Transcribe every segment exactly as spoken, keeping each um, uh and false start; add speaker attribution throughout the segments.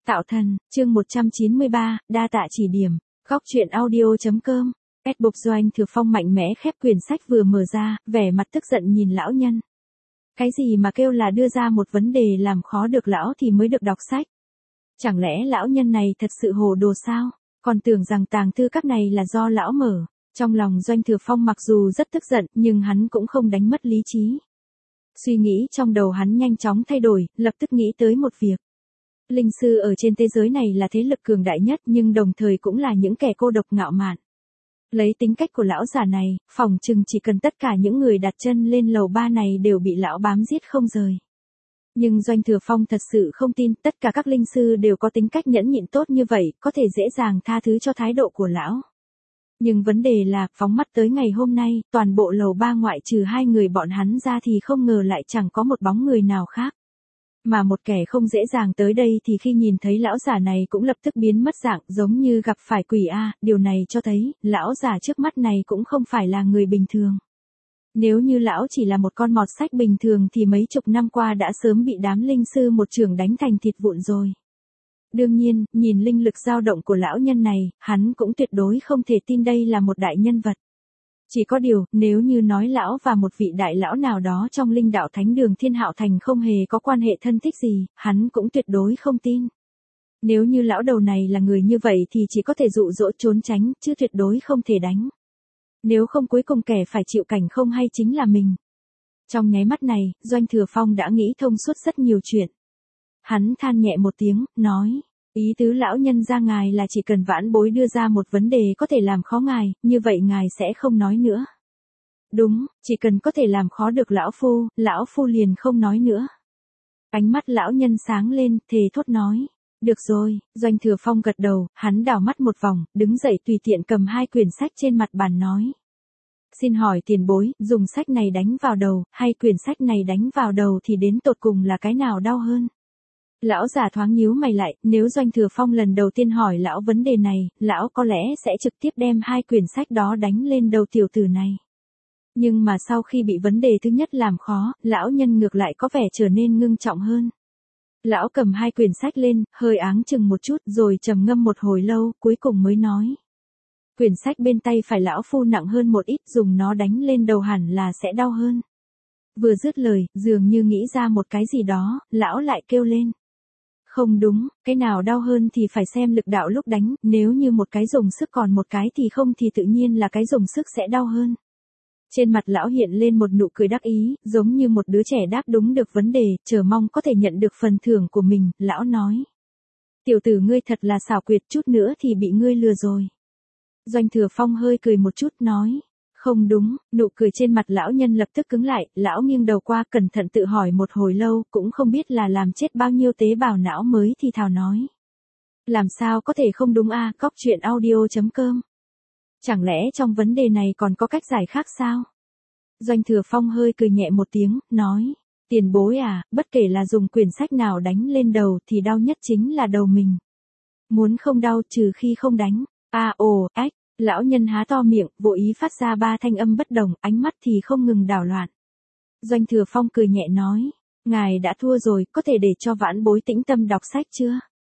Speaker 1: Tạo thần, chương một trăm chín mươi ba, đa tạ chỉ điểm, góc truyện audio.com. Ebook Doanh Thừa Phong mạnh mẽ khép quyển sách vừa mở ra, vẻ mặt tức giận nhìn lão nhân. Cái gì mà kêu là đưa ra một vấn đề làm khó được lão thì mới được đọc sách? Chẳng lẽ lão nhân này thật sự hồ đồ sao? Còn tưởng rằng tàng thư các này là do lão mở. Trong lòng Doanh Thừa Phong mặc dù rất tức giận, nhưng hắn cũng không đánh mất lý trí. Suy nghĩ trong đầu hắn nhanh chóng thay đổi, lập tức nghĩ tới một việc. Linh sư ở trên thế giới này là thế lực cường đại nhất nhưng đồng thời cũng là những kẻ cô độc ngạo mạn. Lấy tính cách của lão già này, phỏng chừng chỉ cần tất cả những người đặt chân lên lầu ba này đều bị lão bám giết không rời. Nhưng Doanh Thừa Phong thật sự không tin tất cả các linh sư đều có tính cách nhẫn nhịn tốt như vậy, có thể dễ dàng tha thứ cho thái độ của lão. Nhưng vấn đề là, phóng mắt tới ngày hôm nay, toàn bộ lầu ba ngoại trừ hai người bọn hắn ra thì không ngờ lại chẳng có một bóng người nào khác. Mà một kẻ không dễ dàng tới đây thì khi nhìn thấy lão già này cũng lập tức biến mất dạng giống như gặp phải quỷ a, điều này cho thấy, lão già trước mắt này cũng không phải là người bình thường. Nếu như lão chỉ là một con mọt sách bình thường thì mấy chục năm qua đã sớm bị đám linh sư một chưởng đánh thành thịt vụn rồi. Đương nhiên, nhìn linh lực dao động của lão nhân này, hắn cũng tuyệt đối không thể tin đây là một đại nhân vật. Chỉ có điều, nếu như nói lão và một vị đại lão nào đó trong linh đạo thánh đường Thiên Hạo Thành không hề có quan hệ thân thích gì, hắn cũng tuyệt đối không tin. Nếu như lão đầu này là người như vậy thì chỉ có thể dụ dỗ trốn tránh, chứ tuyệt đối không thể đánh. Nếu không cuối cùng kẻ phải chịu cảnh không hay chính là mình. Trong nháy mắt này, Doanh Thừa Phong đã nghĩ thông suốt rất nhiều chuyện. Hắn than nhẹ một tiếng, nói. Ý tứ lão nhân ra ngài là chỉ cần vãn bối đưa ra một vấn đề có thể làm khó ngài, như vậy ngài sẽ không nói nữa. Đúng, chỉ cần có thể làm khó được lão phu, lão phu liền không nói nữa. Ánh mắt lão nhân sáng lên, thề thốt nói. Được rồi, Doanh Thừa Phong gật đầu, hắn đảo mắt một vòng, đứng dậy tùy tiện cầm hai quyển sách trên mặt bàn nói. Xin hỏi tiền bối, dùng sách này đánh vào đầu, hay quyển sách này đánh vào đầu thì đến tột cùng là cái nào đau hơn? Lão già thoáng nhíu mày lại, nếu Doanh Thừa Phong lần đầu tiên hỏi lão vấn đề này, lão có lẽ sẽ trực tiếp đem hai quyển sách đó đánh lên đầu tiểu tử này. Nhưng mà sau khi bị vấn đề thứ nhất làm khó, lão nhân ngược lại có vẻ trở nên ngưng trọng hơn. Lão cầm hai quyển sách lên, hơi áng chừng một chút rồi trầm ngâm một hồi lâu, cuối cùng mới nói. Quyển sách bên tay phải lão phu nặng hơn một ít, dùng nó đánh lên đầu hẳn là sẽ đau hơn. Vừa dứt lời, dường như nghĩ ra một cái gì đó, lão lại kêu lên. Không đúng, cái nào đau hơn thì phải xem lực đạo lúc đánh, nếu như một cái dùng sức còn một cái thì không thì tự nhiên là cái dùng sức sẽ đau hơn. Trên mặt lão hiện lên một nụ cười đắc ý, giống như một đứa trẻ đáp đúng được vấn đề, chờ mong có thể nhận được phần thưởng của mình, lão nói. Tiểu tử ngươi thật là xảo quyệt, chút nữa thì bị ngươi lừa rồi. Doanh Thừa Phong hơi cười một chút, nói. Không đúng, nụ cười trên mặt lão nhân lập tức cứng lại, lão nghiêng đầu qua cẩn thận tự hỏi một hồi lâu, cũng không biết là làm chết bao nhiêu tế bào não mới thì thào nói. Làm sao có thể không đúng a, góc truyện audio.com. Chẳng lẽ trong vấn đề này còn có cách giải khác sao? Doanh Thừa Phong hơi cười nhẹ một tiếng, nói. Tiền bối à, bất kể là dùng quyển sách nào đánh lên đầu thì đau nhất chính là đầu mình. Muốn không đau trừ khi không đánh. A ồ, ách. Lão nhân há to miệng, vô ý phát ra ba thanh âm bất đồng, ánh mắt thì không ngừng đảo loạn. Doanh Thừa Phong cười nhẹ nói, ngài đã thua rồi, có thể để cho vãn bối tĩnh tâm đọc sách chưa?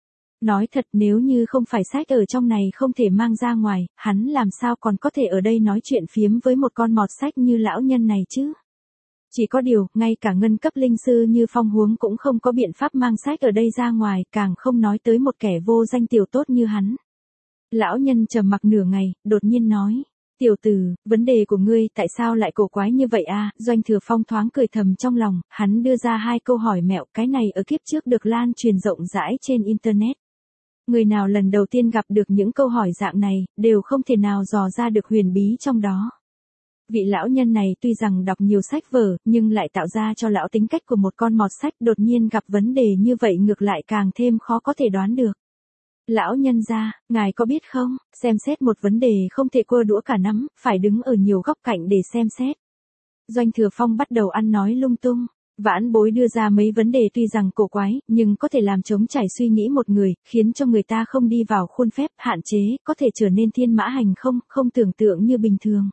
Speaker 1: Nói thật nếu như không phải sách ở trong này không thể mang ra ngoài, hắn làm sao còn có thể ở đây nói chuyện phiếm với một con mọt sách như lão nhân này chứ? Chỉ có điều, ngay cả ngân cấp linh sư như Phong Huống cũng không có biện pháp mang sách ở đây ra ngoài, càng không nói tới một kẻ vô danh tiểu tốt như hắn. Lão nhân trầm mặc nửa ngày, đột nhiên nói. Tiểu tử, vấn đề của ngươi tại sao lại cổ quái như vậy a? Doanh Thừa Phong thoáng cười thầm trong lòng, hắn đưa ra hai câu hỏi mẹo, cái này ở kiếp trước được lan truyền rộng rãi trên Internet. Người nào lần đầu tiên gặp được những câu hỏi dạng này, đều không thể nào dò ra được huyền bí trong đó. Vị lão nhân này tuy rằng đọc nhiều sách vở, nhưng lại tạo ra cho lão tính cách của một con mọt sách, đột nhiên gặp vấn đề như vậy ngược lại càng thêm khó có thể đoán được. Lão nhân gia, ngài có biết không, xem xét một vấn đề không thể cua đũa cả nắm, phải đứng ở nhiều góc cạnh để xem xét. Doanh Thừa Phong bắt đầu ăn nói lung tung, vãn bối đưa ra mấy vấn đề tuy rằng cổ quái, nhưng có thể làm trống trải suy nghĩ một người, khiến cho người ta không đi vào khuôn phép, hạn chế, có thể trở nên thiên mã hành không, không tưởng tượng như bình thường.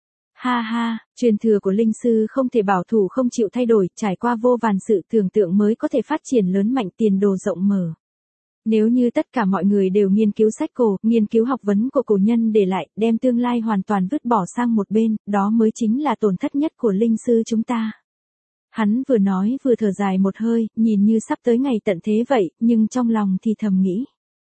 Speaker 1: Ha ha, truyền thừa của linh sư không thể bảo thủ không chịu thay đổi, trải qua vô vàn sự tưởng tượng mới có thể phát triển lớn mạnh tiền đồ rộng mở. Nếu như tất cả mọi người đều nghiên cứu sách cổ, nghiên cứu học vấn của cổ nhân để lại, đem tương lai hoàn toàn vứt bỏ sang một bên, đó mới chính là tổn thất nhất của linh sư chúng ta. Hắn vừa nói vừa thở dài một hơi, nhìn như sắp tới ngày tận thế vậy, nhưng trong lòng thì thầm nghĩ.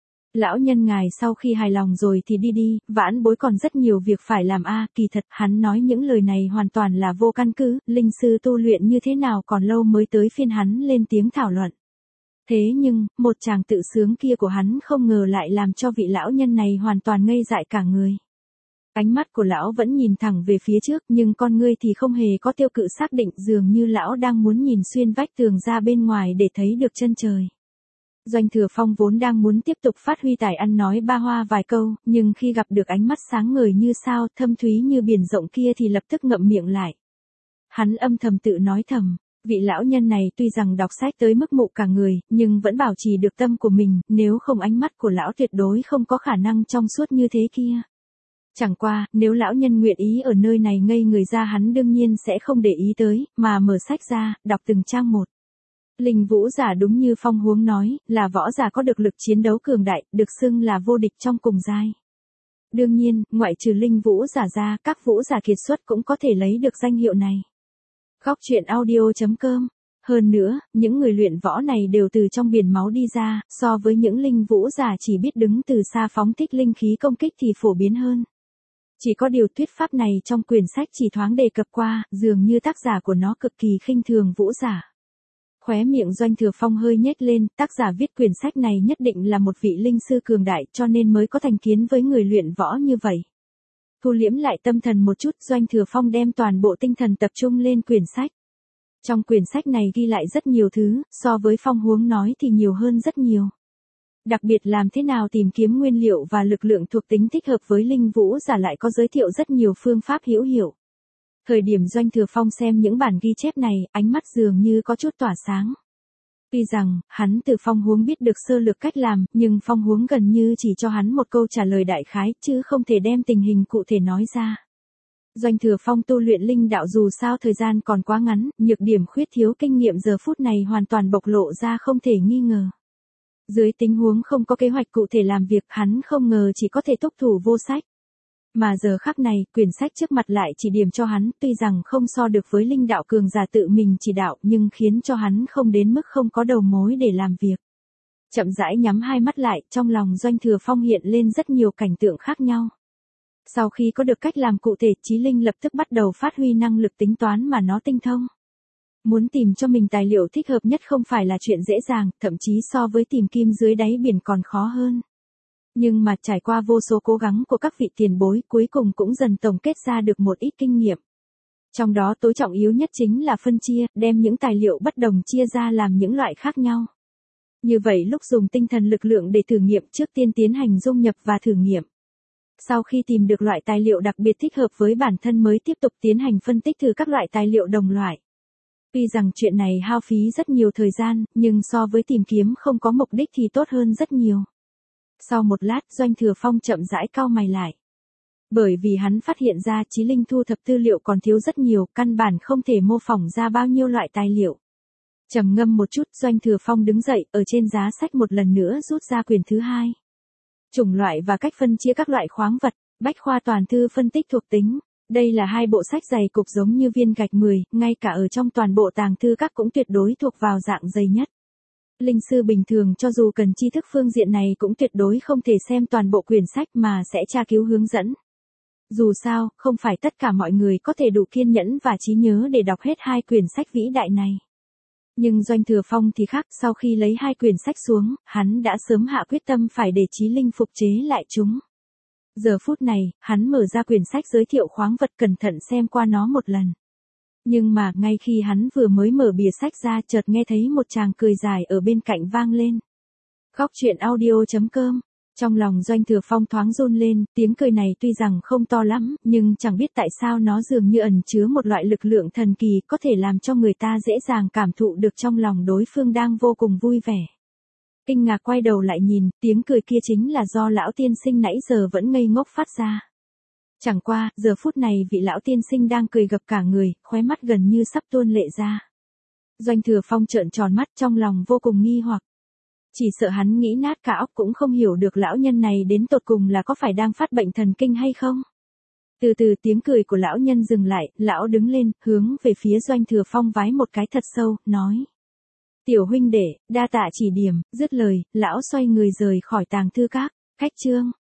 Speaker 1: Lão nhân ngài sau khi hài lòng rồi thì đi đi, vãn bối còn rất nhiều việc phải làm a. À, kỳ thật, hắn nói những lời này hoàn toàn là vô căn cứ, linh sư tu luyện như thế nào còn lâu mới tới phiên hắn lên tiếng thảo luận. Thế nhưng, một chàng tự sướng kia của hắn không ngờ lại làm cho vị lão nhân này hoàn toàn ngây dại cả người. Ánh mắt của lão vẫn nhìn thẳng về phía trước nhưng con ngươi thì không hề có tiêu cự xác định, dường như lão đang muốn nhìn xuyên vách tường ra bên ngoài để thấy được chân trời. Doanh Thừa Phong vốn đang muốn tiếp tục phát huy tài ăn nói ba hoa vài câu, nhưng khi gặp được ánh mắt sáng ngời như sao, thâm thúy như biển rộng kia thì lập tức ngậm miệng lại. Hắn âm thầm tự nói thầm, vị lão nhân này tuy rằng đọc sách tới mức mụ cả người, nhưng vẫn bảo trì được tâm của mình, nếu không ánh mắt của lão tuyệt đối không có khả năng trong suốt như thế kia. Chẳng qua, nếu lão nhân nguyện ý ở nơi này ngây người ra hắn đương nhiên sẽ không để ý tới, mà mở sách ra, đọc từng trang một. Linh vũ giả đúng như Phong Huống nói, là võ giả có được lực chiến đấu cường đại, được xưng là vô địch trong cùng giai. Đương nhiên, ngoại trừ linh vũ giả ra, các vũ giả kiệt xuất cũng có thể lấy được danh hiệu này. Góc truyện audio chấm com. Hơn nữa, những người luyện võ này đều từ trong biển máu đi ra, so với những linh vũ giả chỉ biết đứng từ xa phóng thích linh khí công kích thì phổ biến hơn. Chỉ có điều thuyết pháp này trong quyển sách chỉ thoáng đề cập qua, dường như tác giả của nó cực kỳ khinh thường vũ giả. Khóe miệng Doanh Thừa Phong hơi nhếch lên, tác giả viết quyển sách này nhất định là một vị linh sư cường đại cho nên mới có thành kiến với người luyện võ như vậy. Thu liễm lại tâm thần một chút, Doanh Thừa Phong đem toàn bộ tinh thần tập trung lên quyển sách. Trong quyển sách này ghi lại rất nhiều thứ, so với Phong Huống nói thì nhiều hơn rất nhiều. Đặc biệt làm thế nào tìm kiếm nguyên liệu và lực lượng thuộc tính thích hợp với linh vũ giả lại có giới thiệu rất nhiều phương pháp hữu hiệu. Thời điểm Doanh Thừa Phong xem những bản ghi chép này, ánh mắt dường như có chút tỏa sáng. Tuy rằng, hắn từ Phong Huống biết được sơ lược cách làm, nhưng Phong Huống gần như chỉ cho hắn một câu trả lời đại khái, chứ không thể đem tình hình cụ thể nói ra. Doanh Thừa Phong tu luyện linh đạo dù sao thời gian còn quá ngắn, nhược điểm khuyết thiếu kinh nghiệm giờ phút này hoàn toàn bộc lộ ra không thể nghi ngờ. Dưới tình huống không có kế hoạch cụ thể làm việc, hắn không ngờ chỉ có thể túc thủ vô sách. Mà giờ khắc này, quyển sách trước mặt lại chỉ điểm cho hắn, tuy rằng không so được với linh đạo cường giả tự mình chỉ đạo, nhưng khiến cho hắn không đến mức không có đầu mối để làm việc. Chậm rãi nhắm hai mắt lại, trong lòng Doanh Thừa Phong hiện lên rất nhiều cảnh tượng khác nhau. Sau khi có được cách làm cụ thể, trí linh lập tức bắt đầu phát huy năng lực tính toán mà nó tinh thông. Muốn tìm cho mình tài liệu thích hợp nhất không phải là chuyện dễ dàng, thậm chí so với tìm kim dưới đáy biển còn khó hơn. Nhưng mà trải qua vô số cố gắng của các vị tiền bối, cuối cùng cũng dần tổng kết ra được một ít kinh nghiệm. Trong đó tối trọng yếu nhất chính là phân chia, đem những tài liệu bất đồng chia ra làm những loại khác nhau. Như vậy lúc dùng tinh thần lực lượng để thử nghiệm, trước tiên tiến hành dung nhập và thử nghiệm. Sau khi tìm được loại tài liệu đặc biệt thích hợp với bản thân mới tiếp tục tiến hành phân tích thử các loại tài liệu đồng loại. Tuy rằng chuyện này hao phí rất nhiều thời gian, nhưng so với tìm kiếm không có mục đích thì tốt hơn rất nhiều. Sau một lát, Doanh Thừa Phong chậm rãi cau mày lại. Bởi vì hắn phát hiện ra trí linh thu thập tư liệu còn thiếu rất nhiều, căn bản không thể mô phỏng ra bao nhiêu loại tài liệu. Trầm ngâm một chút, Doanh Thừa Phong đứng dậy, ở trên giá sách một lần nữa rút ra quyển thứ hai. Chủng loại và cách phân chia các loại khoáng vật, bách khoa toàn thư phân tích thuộc tính. Đây là hai bộ sách dày cục giống như viên gạch mười, ngay cả ở trong toàn bộ tàng thư các cũng tuyệt đối thuộc vào dạng dày nhất. Linh sư bình thường cho dù cần tri thức phương diện này cũng tuyệt đối không thể xem toàn bộ quyển sách mà sẽ tra cứu hướng dẫn. Dù sao, không phải tất cả mọi người có thể đủ kiên nhẫn và trí nhớ để đọc hết hai quyển sách vĩ đại này. Nhưng Doanh Thừa Phong thì khác, sau khi lấy hai quyển sách xuống, hắn đã sớm hạ quyết tâm phải để trí linh phục chế lại chúng. Giờ phút này, hắn mở ra quyển sách giới thiệu khoáng vật cẩn thận xem qua nó một lần. Nhưng mà, ngay khi hắn vừa mới mở bìa sách ra chợt nghe thấy một tràng cười dài ở bên cạnh vang lên. Góc truyện audio chấm com. Trong lòng Doanh Thừa Phong thoáng run lên, tiếng cười này tuy rằng không to lắm, nhưng chẳng biết tại sao nó dường như ẩn chứa một loại lực lượng thần kỳ có thể làm cho người ta dễ dàng cảm thụ được trong lòng đối phương đang vô cùng vui vẻ. Kinh ngạc quay đầu lại nhìn, tiếng cười kia chính là do lão tiên sinh nãy giờ vẫn ngây ngốc phát ra. Chẳng qua, giờ phút này vị lão tiên sinh đang cười gập cả người, khóe mắt gần như sắp tuôn lệ ra. Doanh Thừa Phong trợn tròn mắt trong lòng vô cùng nghi hoặc. Chỉ sợ hắn nghĩ nát cả óc cũng không hiểu được lão nhân này đến tột cùng là có phải đang phát bệnh thần kinh hay không. Từ từ tiếng cười của lão nhân dừng lại, lão đứng lên, hướng về phía Doanh Thừa Phong vái một cái thật sâu, nói. Tiểu huynh đệ, đa tạ chỉ điểm, dứt lời, lão xoay người rời khỏi tàng thư các, khách chương.